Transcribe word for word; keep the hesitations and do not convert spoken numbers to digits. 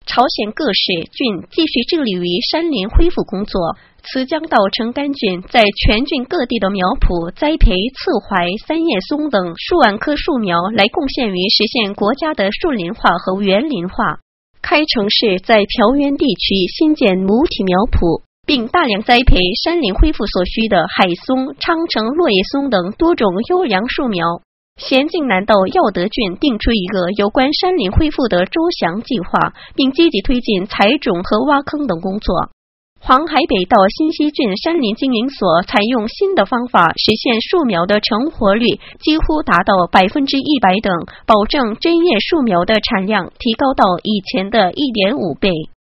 朝鲜各市郡继续致力于山林恢复工作。慈江道成干郡在全郡各地的苗圃栽培刺槐、三叶松等数万棵树苗，来贡献于实现国家的树林化和园林化。开城市在朴园地区新建母体苗圃，并大量栽培山林恢复所需的海松、昌城落叶松等多种优良树苗。咸镜南道耀德郡定出一个有关山林恢复的周详计划，并积极推进采种和挖坑等工作。黄海北道新溪郡山林经营所采用新的方法，实现树苗的成活率几乎达到百分之一百等，保证针叶树苗的产量提高到以前的一点五倍。